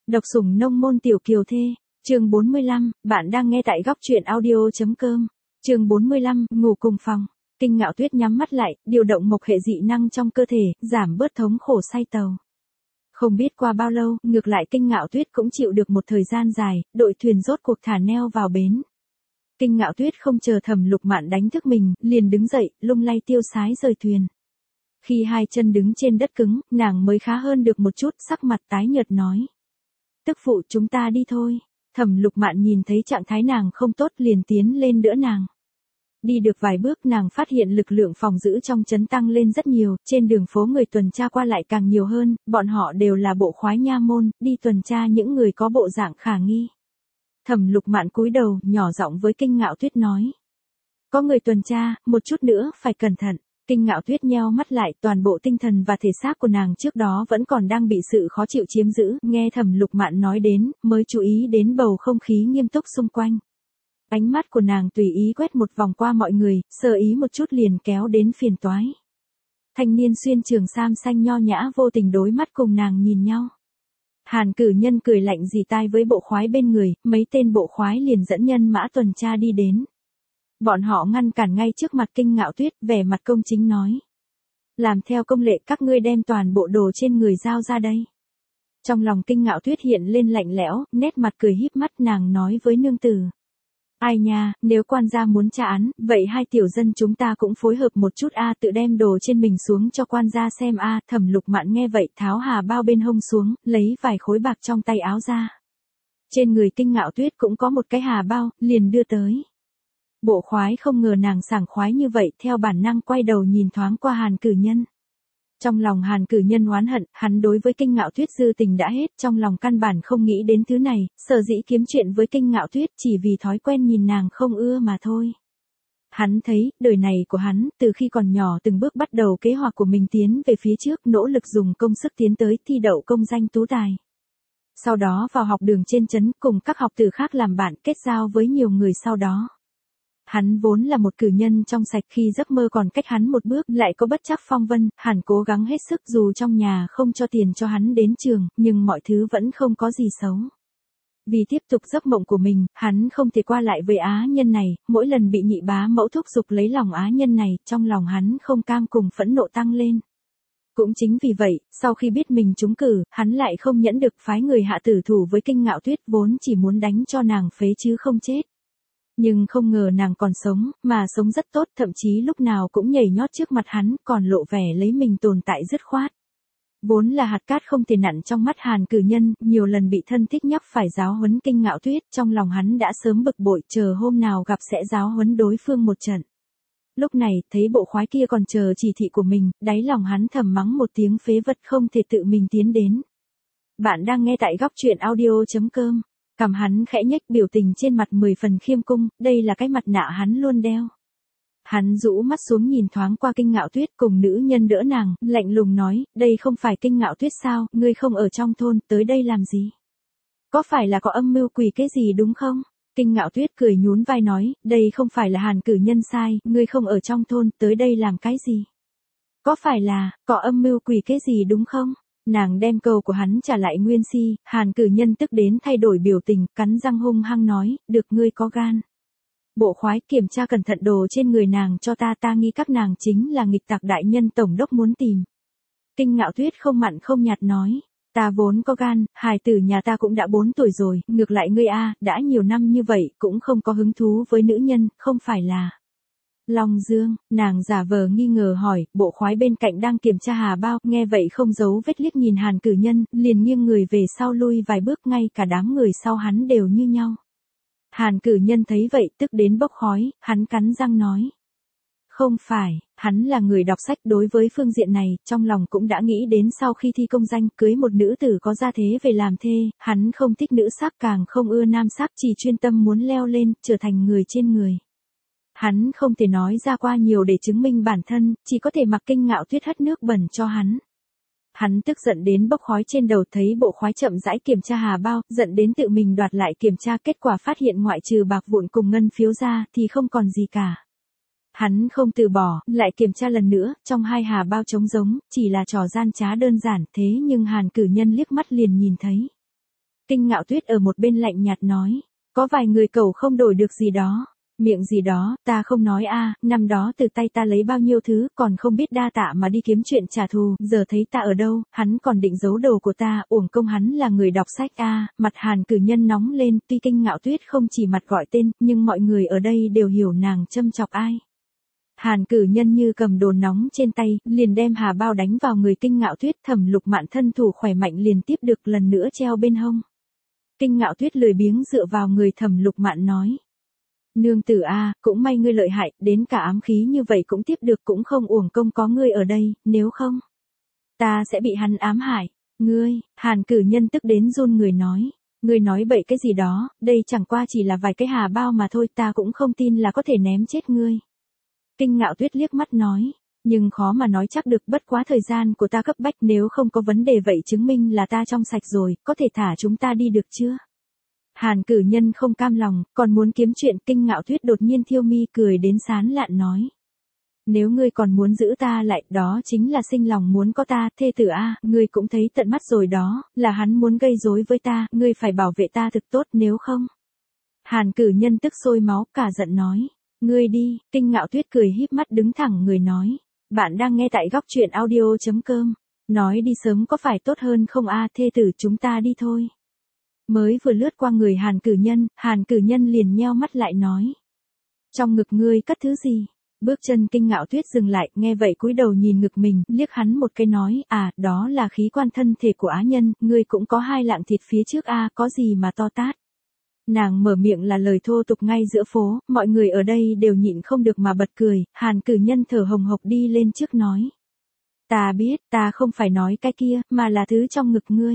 Độc sủng nông môn tiểu kiều thê, chương 45, bạn đang nghe tại góc truyện audio.com. Chương 45, ngủ cùng phòng. Kinh Ngạo Tuyết nhắm mắt lại, điều động mộc hệ dị năng trong cơ thể, giảm bớt thống khổ say tàu. Không biết qua bao lâu, ngược lại Kinh Ngạo Tuyết cũng chịu được một thời gian dài, đội thuyền rốt cuộc thả neo vào bến. Kinh Ngạo Tuyết không chờ Thẩm Lục Mạn đánh thức mình, liền đứng dậy, lung lay tiêu sái rời thuyền. Khi hai chân đứng trên đất cứng, nàng mới khá hơn được một chút, sắc mặt tái nhợt nói. Tức phụ, chúng ta đi thôi. Thẩm Lục Mạn nhìn thấy trạng thái nàng không tốt liền tiến lên đỡ nàng. Đi được vài bước nàng phát hiện lực lượng phòng giữ trong trấn tăng lên rất nhiều, trên đường phố người tuần tra qua lại càng nhiều hơn, bọn họ đều là bộ khoái nha môn, đi tuần tra những người có bộ dạng khả nghi. Thẩm Lục Mạn cúi đầu, nhỏ giọng với Kinh Ngạo Tuyết nói. Có người tuần tra, một chút nữa, phải cẩn thận. Kinh Ngạo Tuyết nheo mắt lại, toàn bộ tinh thần và thể xác của nàng trước đó vẫn còn đang bị sự khó chịu chiếm giữ, nghe Thẩm Lục Mạn nói đến, mới chú ý đến bầu không khí nghiêm túc xung quanh. Ánh mắt của nàng tùy ý quét một vòng qua mọi người, sơ ý một chút liền kéo đến phiền toái. Thanh niên xuyên trường sam xanh nho nhã vô tình đối mắt cùng nàng nhìn nhau. Hàn Cử Nhân cười lạnh rì tai với bộ khoái bên người, mấy tên bộ khoái liền dẫn nhân mã tuần tra đi đến. Bọn họ ngăn cản ngay trước mặt Kinh Ngạo Tuyết, vẻ mặt công chính nói. Làm theo công lệ, các ngươi đem toàn bộ đồ trên người giao ra đây. Trong lòng Kinh Ngạo Tuyết hiện lên lạnh lẽo, nét mặt cười híp mắt, nàng nói với nương tử. Ai nha, nếu quan gia muốn tra án, vậy hai tiểu dân chúng ta cũng phối hợp một chút tự đem đồ trên mình xuống cho quan gia xem Thẩm Lục Mạn nghe vậy tháo hà bao bên hông xuống, lấy vài khối bạc trong tay áo ra. Trên người Kinh Ngạo Tuyết cũng có một cái hà bao, liền đưa tới. Bộ khoái không ngờ nàng sảng khoái như vậy, theo bản năng quay đầu nhìn thoáng qua Hàn Cử Nhân. Trong lòng Hàn Cử Nhân oán hận, hắn đối với Kinh Ngạo Tuyết dư tình đã hết, trong lòng căn bản không nghĩ đến thứ này, sở dĩ kiếm chuyện với Kinh Ngạo Tuyết chỉ vì thói quen nhìn nàng không ưa mà thôi. Hắn thấy, đời này của hắn, từ khi còn nhỏ từng bước bắt đầu kế hoạch của mình tiến về phía trước, nỗ lực dùng công sức tiến tới thi đậu công danh tú tài. Sau đó vào học đường trên trấn cùng các học tử khác làm bạn, kết giao với nhiều người sau đó. Hắn vốn là một cử nhân trong sạch, khi giấc mơ còn cách hắn một bước lại có bất trắc phong vân, hắn cố gắng hết sức dù trong nhà không cho tiền cho hắn đến trường, nhưng mọi thứ vẫn không có gì xấu. Vì tiếp tục giấc mộng của mình, hắn không thể qua lại với á nhân này, mỗi lần bị nhị bá mẫu thúc giục lấy lòng á nhân này, trong lòng hắn không cam cùng phẫn nộ tăng lên. Cũng chính vì vậy, sau khi biết mình trúng cử, hắn lại không nhẫn được phái người hạ tử thủ với Kinh Ngạo Tuyết, vốn chỉ muốn đánh cho nàng phế chứ không chết. Nhưng không ngờ nàng còn sống, mà sống rất tốt, thậm chí lúc nào cũng nhảy nhót trước mặt hắn, còn lộ vẻ lấy mình tồn tại dứt khoát. Vốn là hạt cát không thể nặn trong mắt Hàn Cử Nhân, nhiều lần bị thân thích nhắc phải giáo huấn Kinh Ngạo Tuyết, trong lòng hắn đã sớm bực bội, chờ hôm nào gặp sẽ giáo huấn đối phương một trận. Lúc này, thấy bộ khoái kia còn chờ chỉ thị của mình, đáy lòng hắn thầm mắng một tiếng phế vật không thể tự mình tiến đến. Bạn đang nghe tại góc truyện audio.com. Cằm hắn khẽ nhếch, biểu tình trên mặt 10 phần khiêm cung, đây là cái mặt nạ hắn luôn đeo. Hắn rũ mắt xuống nhìn thoáng qua Kinh Ngạo Tuyết cùng nữ nhân đỡ nàng, lạnh lùng nói, đây không phải Kinh Ngạo Tuyết sao, ngươi không ở trong thôn, tới đây làm gì? Có phải là có âm mưu quỷ cái gì đúng không? Kinh Ngạo Tuyết cười nhún vai nói, đây không phải là Hàn Cử Nhân sai, ngươi không ở trong thôn, tới đây làm cái gì? Có phải là, có âm mưu quỷ cái gì đúng không? Nàng đem câu của hắn trả lại nguyên si, Hàn Cử Nhân tức đến thay đổi biểu tình, cắn răng hung hăng nói, được ngươi có gan. Bộ khoái kiểm tra cẩn thận đồ trên người nàng cho ta nghi các nàng chính là nghịch tặc đại nhân tổng đốc muốn tìm. Kinh Ngạo Tuyết không mặn không nhạt nói, ta vốn có gan, hài tử nhà ta cũng đã 4 tuổi rồi, ngược lại ngươi đã nhiều năm như vậy cũng không có hứng thú với nữ nhân, không phải là... Long Dương, nàng giả vờ nghi ngờ hỏi, bộ khoái bên cạnh đang kiểm tra hà bao, nghe vậy không giấu vết liếc nhìn Hàn Cử Nhân, liền nghiêng người về sau lui vài bước, ngay cả đám người sau hắn đều như nhau. Hàn Cử Nhân thấy vậy tức đến bốc khói, hắn cắn răng nói. Không phải, hắn là người đọc sách, đối với phương diện này, trong lòng cũng đã nghĩ đến sau khi thi công danh cưới một nữ tử có gia thế về làm thê, hắn không thích nữ sắc càng không ưa nam sắc, chỉ chuyên tâm muốn leo lên, trở thành người trên người. Hắn không thể nói ra qua nhiều để chứng minh bản thân, chỉ có thể mặc Kinh Ngạo Tuyết hất nước bẩn cho hắn. Hắn tức giận đến bốc khói trên đầu, thấy bộ khoái chậm rãi kiểm tra hà bao, giận đến tự mình đoạt lại kiểm tra, kết quả phát hiện ngoại trừ bạc vụn cùng ngân phiếu ra thì không còn gì cả. Hắn không từ bỏ, lại kiểm tra lần nữa, trong hai hà bao trống rỗng, chỉ là trò gian trá đơn giản, thế nhưng Hàn Cử Nhân liếc mắt liền nhìn thấy. Kinh Ngạo Tuyết ở một bên lạnh nhạt nói. Có vài người cẩu không đổi được gì đó. Miệng gì đó, ta không nói a, năm đó từ tay ta lấy bao nhiêu thứ, còn không biết đa tạ mà đi kiếm chuyện trả thù, giờ thấy ta ở đâu, hắn còn định giấu đồ của ta, uổng công hắn là người đọc sách a. Mặt Hàn Cử Nhân nóng lên, tuy Kinh Ngạo Tuyết không chỉ mặt gọi tên, nhưng mọi người ở đây đều hiểu nàng châm chọc ai. Hàn Cử Nhân như cầm đồ nóng trên tay, liền đem hà bao đánh vào người Kinh Ngạo Tuyết, Thẩm Lục Mạn thân thủ khỏe mạnh liền tiếp được lần nữa treo bên hông. Kinh Ngạo Tuyết lười biếng dựa vào người Thẩm Lục Mạn nói. Nương tử a, cũng may ngươi lợi hại, đến cả ám khí như vậy cũng tiếp được, cũng không uổng công có ngươi ở đây, nếu không, ta sẽ bị hắn ám hại. Ngươi, Hàn Cử Nhân tức đến run người nói. Ngươi nói bậy cái gì đó, đây chẳng qua chỉ là vài cái hà bao mà thôi, ta cũng không tin là có thể ném chết ngươi. Kinh Ngạo Tuyết liếc mắt nói. Nhưng khó mà nói chắc được, bất quá thời gian của ta cấp bách, nếu không có vấn đề vậy chứng minh là ta trong sạch rồi, có thể thả chúng ta đi được chưa? Hàn Cử Nhân không cam lòng, còn muốn kiếm chuyện. Kinh Ngạo Tuyết đột nhiên thiêu mi cười đến sán lạn nói. Nếu ngươi còn muốn giữ ta lại, đó chính là sinh lòng muốn có ta, thê tử a, ngươi cũng thấy tận mắt rồi đó, là hắn muốn gây rối với ta, ngươi phải bảo vệ ta thực tốt, nếu không. Hàn Cử Nhân tức sôi máu, cả giận nói. Ngươi đi. Kinh Ngạo Tuyết cười híp mắt đứng thẳng người nói. Bạn đang nghe tại góc truyện audio.com. Nói đi sớm có phải tốt hơn không a, thê tử, chúng ta đi thôi. Mới vừa lướt qua người Hàn Cử Nhân liền nheo mắt lại nói. Trong ngực ngươi cất thứ gì? Bước chân Kinh Ngạo Tuyết dừng lại, nghe vậy cúi đầu nhìn ngực mình, liếc hắn một cái nói, à, đó là khí quan thân thể của á nhân, ngươi cũng có 2 lạng thịt phía trước a, có gì mà to tát. Nàng mở miệng là lời thô tục ngay giữa phố, mọi người ở đây đều nhịn không được mà bật cười. Hàn Cử Nhân thở hồng hộc đi lên trước nói. Ta biết, ta không phải nói cái kia, mà là thứ trong ngực ngươi.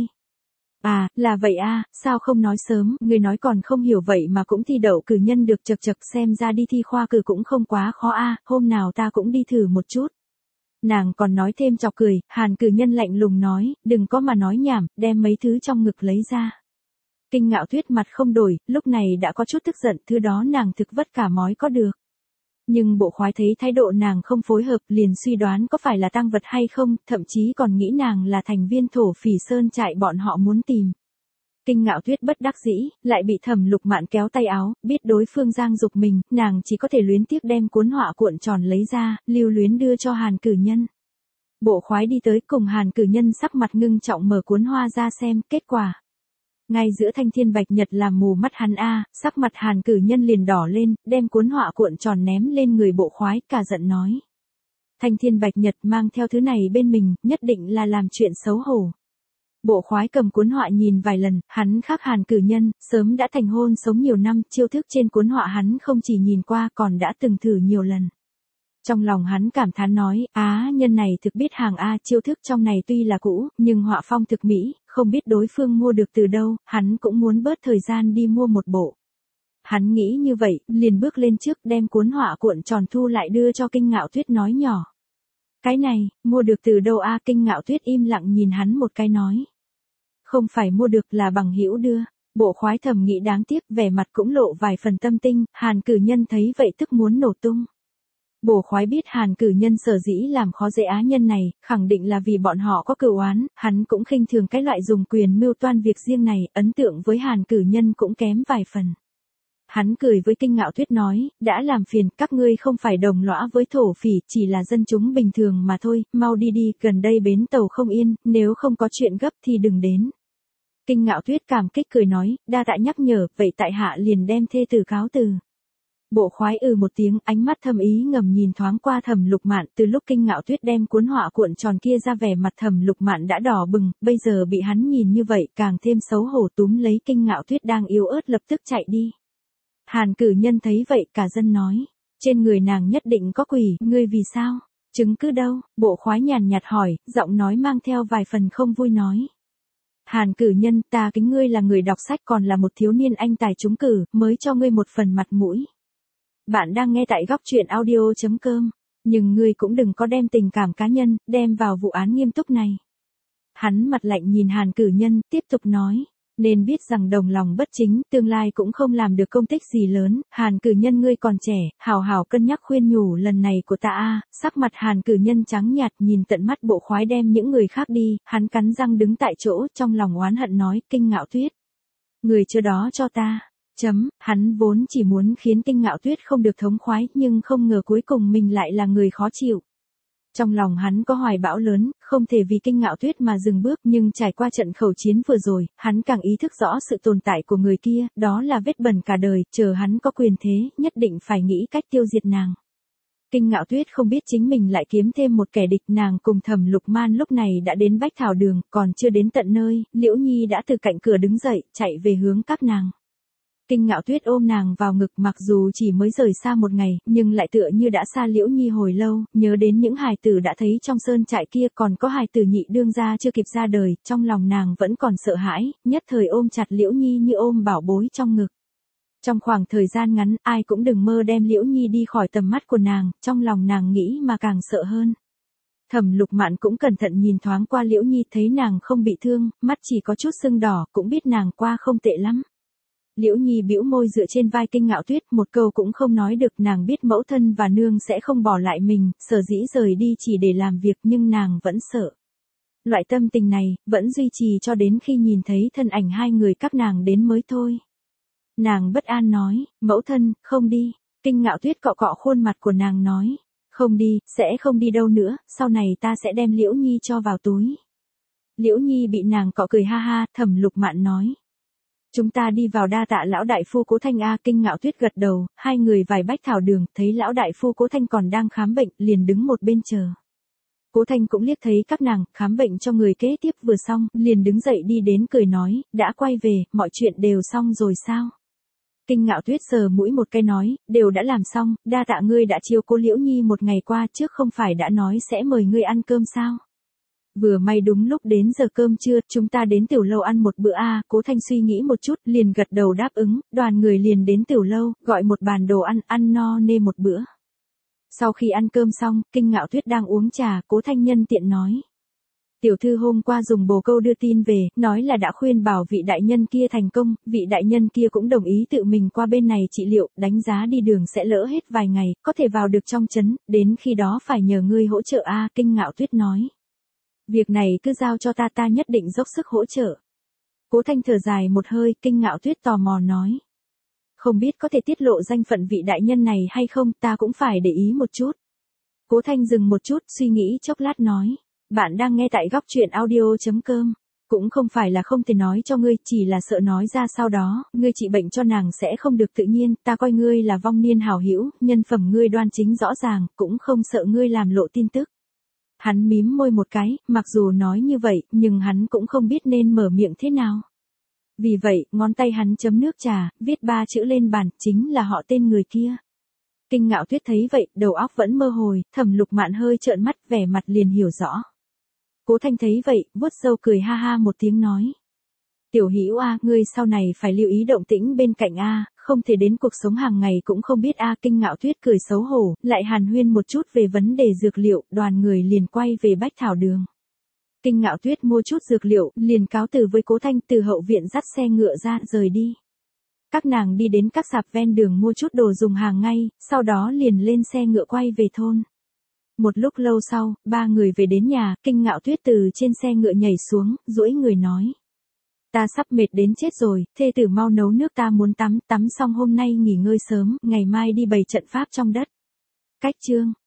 À, là vậy a, sao không nói sớm, ngươi nói còn không hiểu vậy mà cũng thi đậu cử nhân được, chật chật, xem ra đi thi khoa cử cũng không quá khó a, hôm nào ta cũng đi thử một chút. Nàng còn nói thêm chọc cười. Hàn Cử Nhân lạnh lùng nói, đừng có mà nói nhảm, đem mấy thứ trong ngực lấy ra. Kinh Ngạo Tuyết mặt không đổi, lúc này đã có chút tức giận, thứ đó nàng thực vất cả mói có được. Nhưng bộ khoái thấy thái độ nàng không phối hợp, liền suy đoán có phải là tang vật hay không, thậm chí còn nghĩ nàng là thành viên thổ phỉ sơn trại bọn họ muốn tìm. Kinh Ngạo Tuyết bất đắc dĩ, lại bị Thẩm Lục Mạn kéo tay áo, biết đối phương giang dục mình, nàng chỉ có thể luyến tiếc đem cuốn họa cuộn tròn lấy ra, lưu luyến đưa cho Hàn Cử Nhân. Bộ khoái đi tới cùng Hàn Cử Nhân sắc mặt ngưng trọng mở cuốn hoa ra xem, kết quả. Ngay giữa thanh thiên bạch nhật làm mù mắt hắn a, sắc mặt Hàn Cử Nhân liền đỏ lên, đem cuốn họa cuộn tròn ném lên người bộ khoái, cả giận nói. Thanh thiên bạch nhật mang theo thứ này bên mình, nhất định là làm chuyện xấu hổ. Bộ khoái cầm cuốn họa nhìn vài lần, hắn khác Hàn Cử Nhân, sớm đã thành hôn sống nhiều năm, chiêu thức trên cuốn họa hắn không chỉ nhìn qua còn đã từng thử nhiều lần. Trong lòng hắn cảm thán nói, á, nhân này thực biết hàng a, chiêu thức trong này tuy là cũ, nhưng họa phong thực mỹ, không biết đối phương mua được từ đâu, hắn cũng muốn bớt thời gian đi mua một bộ. Hắn nghĩ như vậy, liền bước lên trước đem cuốn họa cuộn tròn thu lại đưa cho Kinh Ngạo Tuyết nói nhỏ. Cái này, mua được từ đâu a? Kinh Ngạo Tuyết im lặng nhìn hắn một cái nói. Không phải mua được, là bằng hữu đưa. Bộ khoái thầm nghĩ đáng tiếc, vẻ mặt cũng lộ vài phần tâm tinh. Hàn Cử Nhân thấy vậy tức muốn nổ tung. Bộ khoái biết Hàn Cử Nhân sở dĩ làm khó dễ á nhân này, khẳng định là vì bọn họ có cừu oán, hắn cũng khinh thường cái loại dùng quyền mưu toan việc riêng này, ấn tượng với Hàn Cử Nhân cũng kém vài phần. Hắn cười với Kinh Ngạo Tuyết nói, đã làm phiền, các ngươi không phải đồng lõa với thổ phỉ, chỉ là dân chúng bình thường mà thôi, mau đi đi, gần đây bến tàu không yên, nếu không có chuyện gấp thì đừng đến. Kinh Ngạo Tuyết cảm kích cười nói, đa tạ nhắc nhở, vậy tại hạ liền đem thê tử cáo từ. Bộ khoái một tiếng, ánh mắt thâm ý ngầm nhìn thoáng qua Thẩm Lục Mạn, từ lúc Kinh Ngạo Tuyết đem cuốn họa cuộn tròn kia ra, vẻ mặt Thẩm Lục Mạn đã đỏ bừng, bây giờ bị hắn nhìn như vậy, càng thêm xấu hổ, túm lấy Kinh Ngạo Tuyết đang yếu ớt lập tức chạy đi. Hàn Cử Nhân thấy vậy, cả dân nói, trên người nàng nhất định có quỷ, ngươi vì sao? Chứng cứ đâu? Bộ khoái nhàn nhạt hỏi, giọng nói mang theo vài phần không vui nói. Hàn Cử Nhân, ta kính ngươi là người đọc sách, còn là một thiếu niên anh tài trúng cử, mới cho ngươi một phần mặt mũi. Bạn đang nghe tại góc truyện audio.com, nhưng ngươi cũng đừng có đem tình cảm cá nhân, đem vào vụ án nghiêm túc này. Hắn mặt lạnh nhìn Hàn Cử Nhân, tiếp tục nói, nên biết rằng đồng lòng bất chính, tương lai cũng không làm được công tích gì lớn, Hàn Cử Nhân ngươi còn trẻ, hào hào cân nhắc khuyên nhủ lần này của ta a. Sắc mặt Hàn Cử Nhân trắng nhạt nhìn tận mắt bộ khoái đem những người khác đi, hắn cắn răng đứng tại chỗ, trong lòng oán hận nói, Kinh Ngạo Tuyết. Người chờ đó cho ta. Hắn vốn chỉ muốn khiến Kinh Ngạo Tuyết không được thống khoái, nhưng không ngờ cuối cùng mình lại là người khó chịu. Trong lòng hắn có hoài bão lớn, không thể vì Kinh Ngạo Tuyết mà dừng bước, nhưng trải qua trận khẩu chiến vừa rồi, hắn càng ý thức rõ sự tồn tại của người kia, đó là vết bẩn cả đời, chờ hắn có quyền thế, nhất định phải nghĩ cách tiêu diệt nàng. Kinh Ngạo Tuyết không biết chính mình lại kiếm thêm một kẻ địch, nàng cùng Thẩm Lục Man lúc này đã đến Bách Thảo Đường, còn chưa đến tận nơi, Liễu Nhi đã từ cạnh cửa đứng dậy, chạy về hướng các nàng. Kinh Ngạo Tuyết ôm nàng vào ngực, mặc dù chỉ mới rời xa một ngày, nhưng lại tựa như đã xa Liễu Nhi hồi lâu, nhớ đến những hài tử đã thấy trong sơn trại kia, còn có hài tử nhị đương gia chưa kịp ra đời, trong lòng nàng vẫn còn sợ hãi, nhất thời ôm chặt Liễu Nhi như ôm bảo bối trong ngực. Trong khoảng thời gian ngắn, ai cũng đừng mơ đem Liễu Nhi đi khỏi tầm mắt của nàng, trong lòng nàng nghĩ mà càng sợ hơn. Thẩm Lục Mạn cũng cẩn thận nhìn thoáng qua Liễu Nhi, thấy nàng không bị thương, mắt chỉ có chút sưng đỏ, cũng biết nàng qua không tệ lắm. Liễu Nhi bĩu môi dựa trên vai Kinh Ngạo Tuyết, một câu cũng không nói được, nàng biết mẫu thân và nương sẽ không bỏ lại mình, sở dĩ rời đi chỉ để làm việc, nhưng nàng vẫn sợ. Loại tâm tình này, vẫn duy trì cho đến khi nhìn thấy thân ảnh hai người các nàng đến mới thôi. Nàng bất an nói, mẫu thân, không đi. Kinh Ngạo Tuyết cọ cọ khuôn mặt của nàng nói, không đi, sẽ không đi đâu nữa, sau này ta sẽ đem Liễu Nhi cho vào túi. Liễu Nhi bị nàng cọ cười ha ha, Thẩm Lục Mạn nói. Chúng ta đi vào, đa tạ lão đại phu Cố Thanh a. Kinh Ngạo Tuyết gật đầu, hai người vài Bách Thảo Đường, thấy lão đại phu Cố Thanh còn đang khám bệnh, liền đứng một bên chờ. Cố Thanh cũng liếc thấy các nàng, khám bệnh cho người kế tiếp vừa xong, liền đứng dậy đi đến cười nói, đã quay về, mọi chuyện đều xong rồi sao? Kinh Ngạo Tuyết sờ mũi một cái nói, đều đã làm xong, đa tạ ngươi đã chiếu cố Liễu Nhi một ngày qua, trước không phải đã nói sẽ mời ngươi ăn cơm sao? Vừa may đúng lúc đến giờ cơm trưa, chúng ta đến tiểu lâu ăn một bữa a. Cố Thanh suy nghĩ một chút, liền gật đầu đáp ứng, đoàn người liền đến tiểu lâu, gọi một bàn đồ ăn, ăn no nê một bữa. Sau khi ăn cơm xong, Kinh Ngạo Tuyết đang uống trà, Cố Thanh nhân tiện nói. Tiểu thư hôm qua dùng bồ câu đưa tin về, nói là đã khuyên bảo vị đại nhân kia thành công, vị đại nhân kia cũng đồng ý tự mình qua bên này trị liệu, đánh giá đi đường sẽ lỡ hết vài ngày, có thể vào được trong trấn, đến khi đó phải nhờ ngươi hỗ trợ a. Kinh Ngạo Tuyết nói. Việc này cứ giao cho ta, ta nhất định dốc sức hỗ trợ. Cố Thanh thở dài một hơi, Kinh Ngạo Tuyết tò mò nói. Không biết có thể tiết lộ danh phận vị đại nhân này hay không, ta cũng phải để ý một chút. Cố Thanh dừng một chút, suy nghĩ chốc lát nói. Bạn đang nghe tại góc truyện audio.com. Cũng không phải là không thể nói cho ngươi, chỉ là sợ nói ra sau đó, ngươi trị bệnh cho nàng sẽ không được tự nhiên, ta coi ngươi là vong niên hảo hữu, nhân phẩm ngươi đoan chính rõ ràng, cũng không sợ ngươi làm lộ tin tức. Hắn mím môi một cái, mặc dù nói như vậy, nhưng hắn cũng không biết nên mở miệng thế nào. Vì vậy, ngón tay hắn chấm nước trà, viết 3 chữ lên bàn, chính là họ tên người kia. Kinh Ngạo Tuyết thấy vậy, đầu óc vẫn mơ hồi, Thẩm Lục Mạn hơi trợn mắt, vẻ mặt liền hiểu rõ. Cố Thanh thấy vậy, vuốt râu cười ha ha một tiếng nói. Tiểu Hữu a, ngươi sau này phải lưu ý động tĩnh bên cạnh a, không thể đến cuộc sống hàng ngày cũng không biết a. Kinh Ngạo Tuyết cười xấu hổ, lại hàn huyên một chút về vấn đề dược liệu, đoàn người liền quay về Bách Thảo Đường. Kinh Ngạo Tuyết mua chút dược liệu, liền cáo từ với Cố Thanh, từ hậu viện dắt xe ngựa ra, rời đi. Các nàng đi đến các sạp ven đường mua chút đồ dùng hàng ngày, sau đó liền lên xe ngựa quay về thôn. Một lúc lâu sau, ba người về đến nhà, Kinh Ngạo Tuyết từ trên xe ngựa nhảy xuống, duỗi người nói. Ta sắp mệt đến chết rồi, thê tử mau nấu nước, ta muốn tắm xong hôm nay nghỉ ngơi sớm, ngày mai đi bày trận pháp trong đất. Cách chương